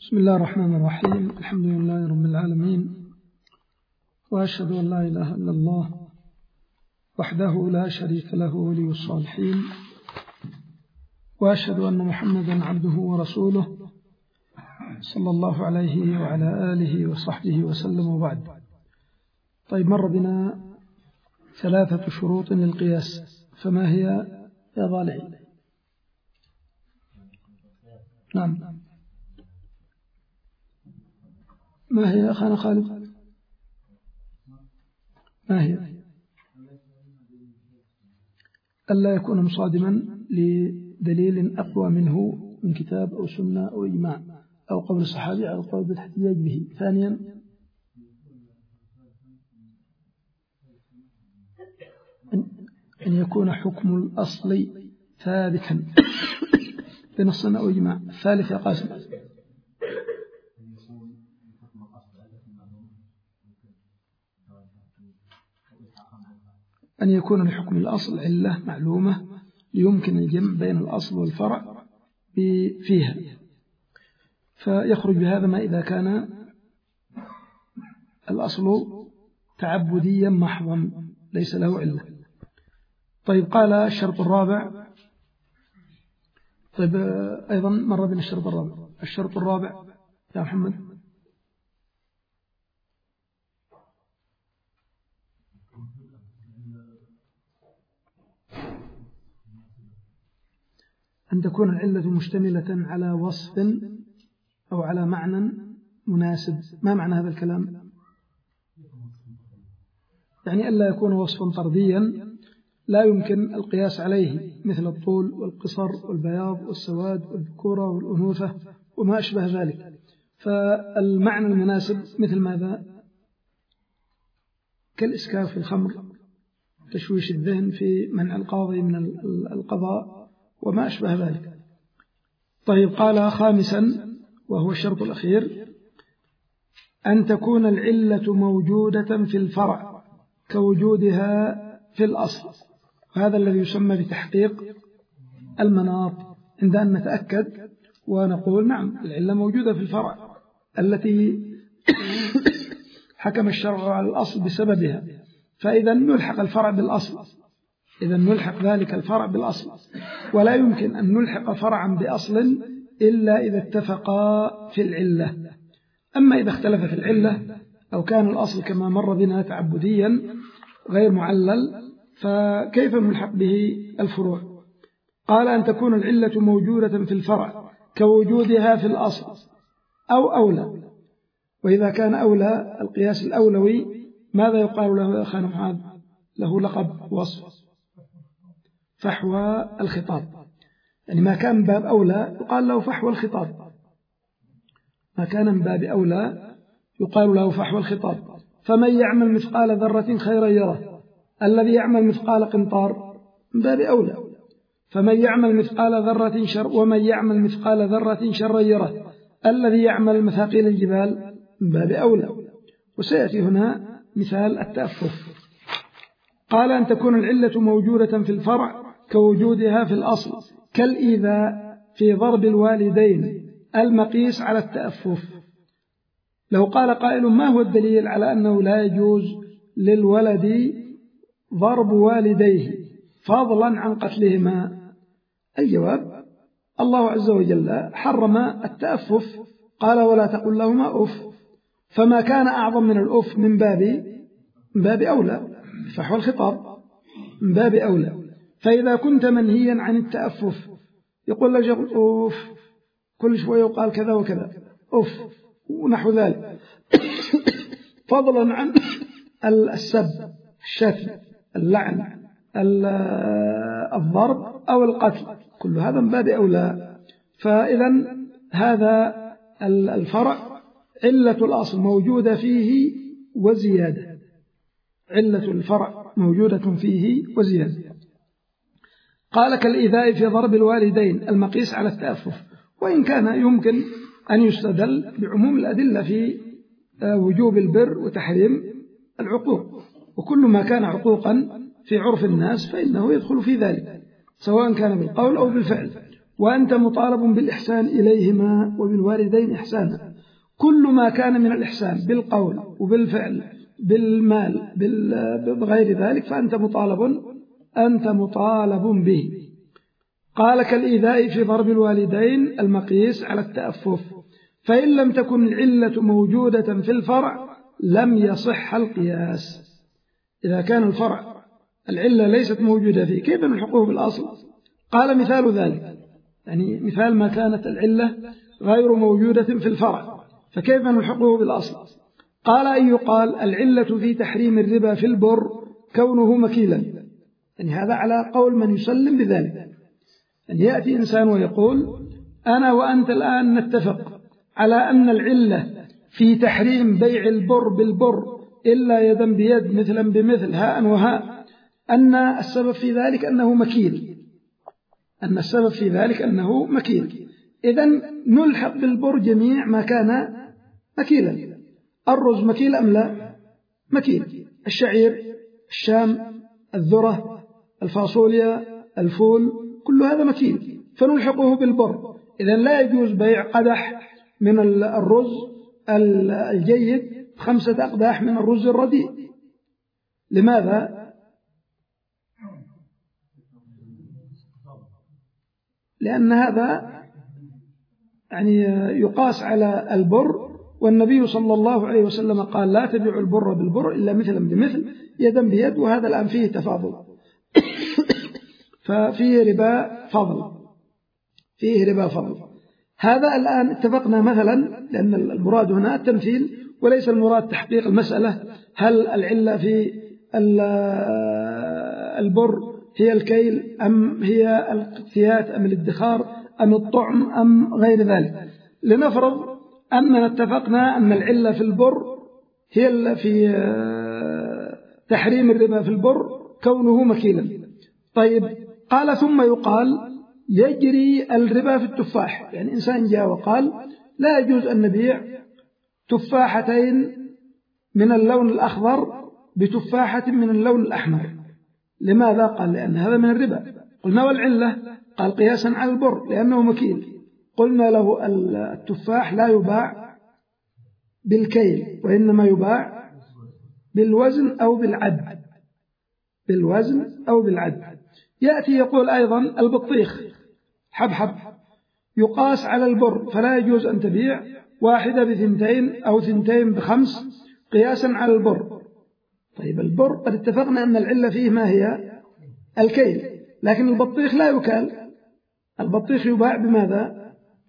بسم الله الرحمن الرحيم. الحمد لله رب العالمين، وأشهد أن لا إله إلا الله وحده لا شريك له ولي الصالحين، وأشهد أن محمدا عبده ورسوله صلى الله عليه وعلى آله وصحبه وسلم، وبعد. طيب، مر بنا 3 شروط للقياس، فما هي يا ضالعي؟ نعم، ما هي أخانا خالد؟ ما هي؟ ألا يكون مصادما لدليل أقوى منه من كتاب أو سنة أو إجماع أو قول صحابي أو قول بالاحتجاج به. ثانيا، أن يكون حكم الأصل ثابتا بنص أو إجماع. الثالث يا قاسم؟ أن يكون لحكم الأصل علة معلومة يمكن الجمع بين الأصل والفرع فيها، فيخرج بهذا ما إذا كان الأصل تعبديا محضا ليس له علة. طيب، قال الشرط الرابع. طيب، أيضا مر بنا الشرط الرابع. الشرط الرابع يا محمد؟ أن تكون العلة مشتملة على وصف أو على معنى مناسب. ما معنى هذا الكلام؟ يعني ألا يكون وصفا طرديا لا يمكن القياس عليه، مثل الطول والقصر والبياض والسواد والذكورة والأنوثة وما أشبه ذلك. فالمعنى المناسب مثل ماذا؟ كالإسكاف في الخمر، تشويش الذهن في منع القاضي من القضاء وما أشبه ذلك. طيب، قال خامسا وهو الشرط الأخير: أن تكون العلة موجودة في الفرع كوجودها في الأصل. هذا الذي يسمى بتحقيق المناط، عند أن نتأكد ونقول نعم العلة موجودة في الفرع التي حكم الشرع على الأصل بسببها، فإذا نلحق الفرع بالأصل، إذا نلحق ذلك الفرع بالأصل. ولا يمكن أن نلحق فرعا بأصل إلا إذا اتفقا في العلة. أما إذا اختلفت العلة أو كان الأصل كما مر بنا تعبديا غير معلل، فكيف نلحق به الفروع؟ قال: أن تكون العلة موجودة في الفرع كوجودها في الأصل أو أولى. وإذا كان أولى، القياس الأولوي ماذا يقال له يا أخانا معاذ؟ له لقب وصف: فحوى الخطاب. يعني ما كان من باب أولى يقال له فحوى الخطاب، ما كان من باب أولى يقال له فحوى الخطاب. فمن يعمل مثقال ذرة خيرا يره، الذي يعمل مثقال قنطار من باب أولى. فمن يعمل مثقال ذرة شر، ومن يعمل مثقال ذرة شرا يره، الذي يعمل مثاقيل الجبال من باب أولى. وسيأتي هنا مثال التأفف. قال: أن تكون العلة موجودة في الفرع كوجودها في الأصل، كالإيذاء في ضرب الوالدين المقيس على التأفف. لو قال قائل: ما هو الدليل على أنه لا يجوز للولد ضرب والديه فضلا عن قتلهما؟ الجواب: الله عز وجل حرم التأفف، قال: ولا تقل لهما أف. فما كان أعظم من الأف من باب أولى، فحوى الخطاب من باب أولى. فإذا كنت منهيا عن التأفف، يقول لك أف، كل شوية يقال كذا وكذا أف ونحو ذلك، فضلا عن السب، الشتم، اللعن، الضرب أو القتل، كل هذا من باب أولى. فإذا هذا الفرع علة الأصل موجودة فيه وزيادة، علة الفرع موجودة فيه وزيادة. قال: كالإيذاء في ضرب الوالدين المقيس على التأفف. وإن كان يمكن أن يستدل بعموم الأدلة في وجوب البر وتحريم العقوق، وكل ما كان عقوقا في عرف الناس فإنه يدخل في ذلك، سواء كان بالقول أو بالفعل. وأنت مطالب بالإحسان إليهما وبالوالدين إحسانا. كل ما كان من الإحسان بالقول وبالفعل بالمال بغير ذلك فأنت مطالب به. قال كالإيذاء في ضرب الوالدين المقيس على التأفف، فإن لم تكن العلة موجودة في الفرع لم يصح القياس. إذا كان الفرع العلة ليست موجودة فيه كيف نلحقه بالأصل؟ قال مثال ذلك، يعني مثال ما كانت العلة غير موجودة في الفرع فكيف نلحقه بالأصل؟ قال أن يقال العلة في تحريم الربا في البر كونه مكيلا، يعني هذا على قول من يسلم بذلك. يعني يأتي إنسان ويقول أنا وأنت الآن نتفق على أن العلة في تحريم بيع البر بالبر إلا يدا بيد مثلا بمثل هاء وهاء أن السبب في ذلك أنه مكيل، إذن نلحق بالبر جميع ما كان مكيلا. الرز مكيل أم لا؟ مكيل. الشعير، الشام، الذرة، الفاصوليا، الفول، كل هذا مكيل فنلحقه بالبر. إذن لا يجوز بيع قدح من الرز الجيد 5 أقداح من الرز الرديء. لماذا؟ لأن هذا يعني يقاس على البر، والنبي صلى الله عليه وسلم قال لا تبيع البر بالبر إلا مثلا بمثل يدا بيد، وهذا الآن فيه تفاضل ففيه ربا فضل. هذا الآن اتفقنا مثلا، لأن المراد هنا التمثيل وليس المراد تحقيق المسألة هل العلة في البر هي الكيل أم هي الاقتيات أم الادخار أم الطعم أم غير ذلك. لنفرض أننا اتفقنا أن العلة في البر هي في تحريم الربا في البر كونه مكيلا. طيب قال ثم يقال يجري الربا في التفاح، يعني إنسان جاء وقال لا يجوز أن نبيع تفاحتين من اللون الأخضر بتفاحة من اللون الأحمر. لماذا؟ قال لأن هذا من الربا. قلنا والعلة؟ قال قياسا على البر لأنه مكيل. قلنا له التفاح لا يباع بالكيل وإنما يباع بالوزن أو بالعد. يأتي يقول أيضا البطيخ حبحب يقاس على البر، فلا يجوز أن تبيع 1 ب2 أو 2 ب5 قياسا على البر. طيب البر قد اتفقنا أن العلة فيه ما هي الكيل، لكن البطيخ لا يكال، البطيخ يباع بماذا؟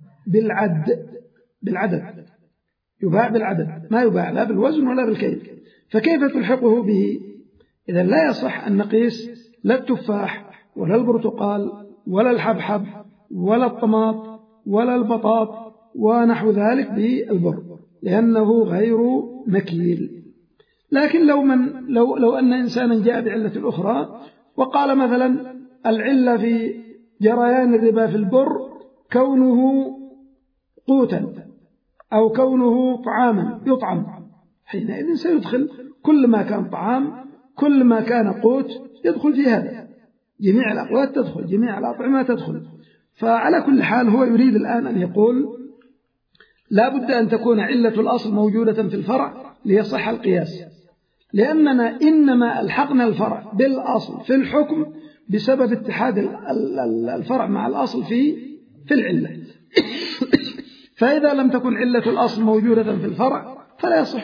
بالعدد، يباع بالعدد، ما يباع لا بالوزن ولا بالكيل. فكيف تلحقه به؟ إذا لا يصح أن نقيس لا التفاح ولا البرتقال ولا الحبحب ولا الطماط ولا البطاط ونحو ذلك بالبر لأنه غير مكيل. لكن لو أن إنسانا جاء بعلة أخرى وقال مثلا العلة في جريان الربا في البر كونه قوتا أو كونه طعاما يطعم، حينئذ سيدخل كل ما كان طعام، كل ما كان قوت يدخل في هذا، جميع الأقوات تدخل، جميع الأطعمة تدخل. فعلى كل حال هو يريد الآن أن يقول لا بد أن تكون علة الأصل موجودة في الفرع ليصح القياس، لأننا إنما ألحقنا الفرع بالأصل في الحكم بسبب اتحاد الفرع مع الأصل في العلة. فإذا لم تكن علة الأصل موجودة في الفرع فلا يصح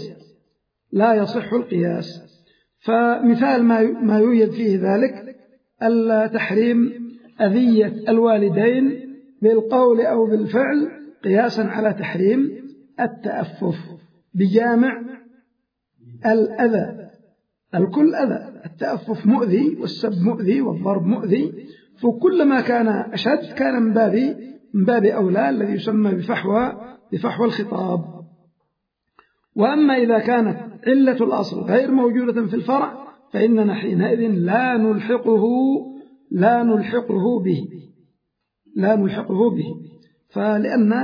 القياس. فمثال ما يوجد فيه ذلك التحريم أذية الوالدين بالقول أو بالفعل قياسا على تحريم التأفف بجامع الأذى. الكل أذى، التأفف مؤذي والسب مؤذي والضرب مؤذي، فكل ما كان أشد كان من باب أولى الذي يسمى بفحوى الخطاب. وأما إذا كانت علة الأصل غير موجودة في الفرع فإننا حينئذ لا نلحقه به، فلأن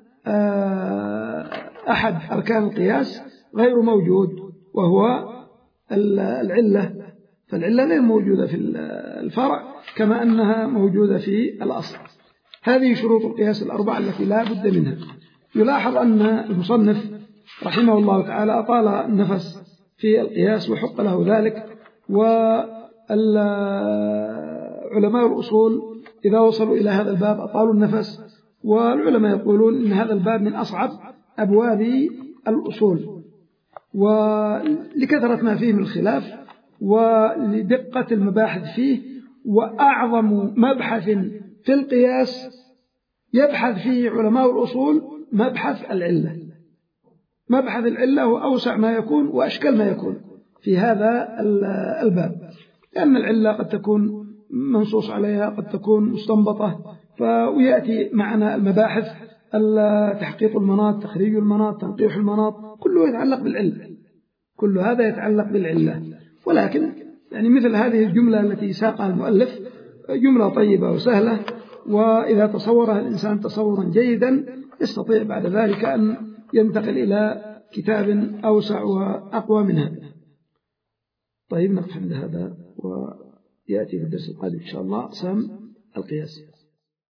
أحد أركان القياس غير موجود وهو العلة، فالعلة غير موجودة في الفرع كما أنها موجودة في الأصل. هذه شروط القياس الأربعة التي لا بد منها. يلاحظ أن المصنف رحمه الله تعالى أطال النفس في القياس وحق له ذلك، والعلماء الأصول إذا وصلوا إلى هذا الباب أطالوا النفس، والعلماء يقولون إن هذا الباب من أصعب أبواب الأصول، ولكثرة ما فيه من الخلاف ولدقة المباحث فيه. وأعظم مبحث في القياس يبحث فيه علماء الأصول مبحث العلة. مبحث العلة هو أوسع ما يكون وأشكل ما يكون في هذا الباب، لأن العلة قد تكون منصوص عليها، قد تكون مستنبطة، ويأتي معنا المباحث تحقيق المناط، تخريج المناط، تنقيح المناط، كله يتعلق بالعلة، كل هذا يتعلق بالعلة. ولكن يعني مثل هذه الجملة التي ساقها المؤلف جملة طيبة وسهلة، وإذا تصورها الإنسان تصورا جيدا يستطيع بعد ذلك أن ينتقل إلى كتاب أوسع وأقوى من هذا. طيب، نقف عند هذا ويأتي في الدرس القادم إن شاء الله أقسام القياس.